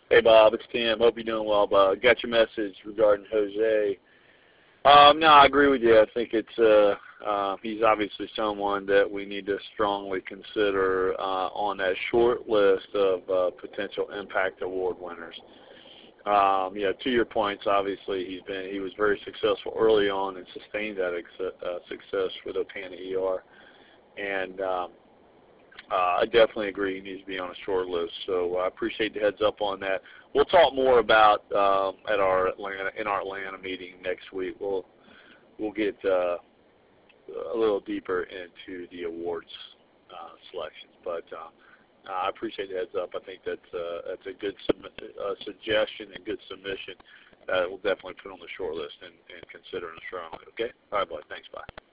Hey, Bob, it's Tim. Hope you're doing well, Bob. Got your message regarding Jose. No, I agree with you. I think he's obviously someone that we need to strongly consider on that short list of potential Impact Award winners. To your points, obviously he was very successful early on and sustained that success with Opana ER, and I definitely agree he needs to be on a short list. So I appreciate the heads up on that. We'll talk more about in our Atlanta meeting next week. We'll get a little deeper into the awards selections, but I appreciate the heads up. I think that's a good suggestion and good submission that we'll definitely put on the short list and consider it strongly. Okay? All right, bud. Thanks. Bye.